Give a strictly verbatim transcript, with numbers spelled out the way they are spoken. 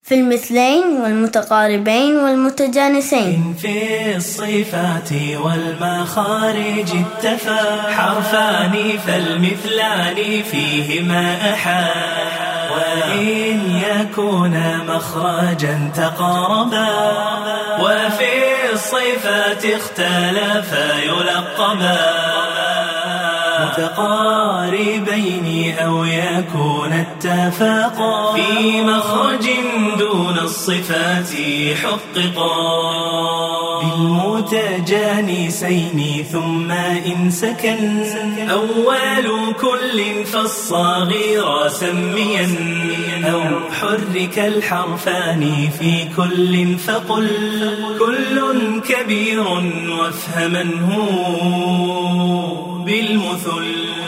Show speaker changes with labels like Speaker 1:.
Speaker 1: في المثلين والمتقاربين والمتجانسين.
Speaker 2: في الصفات والمخارج اتفا حرفان فالمثلان فيهما أحا، وإن يكون مخرجا تقاربا وفي الصفات اختلفا يلقبا، متقاربين أو يكون اتفاقا في مخرج دون الصفات حققا، بالمتجانسين ثم إن سكن أول كل فالصغير سميا، أو حرك الحرفان في كل فقل كل كبير وافهمنه بالمثل.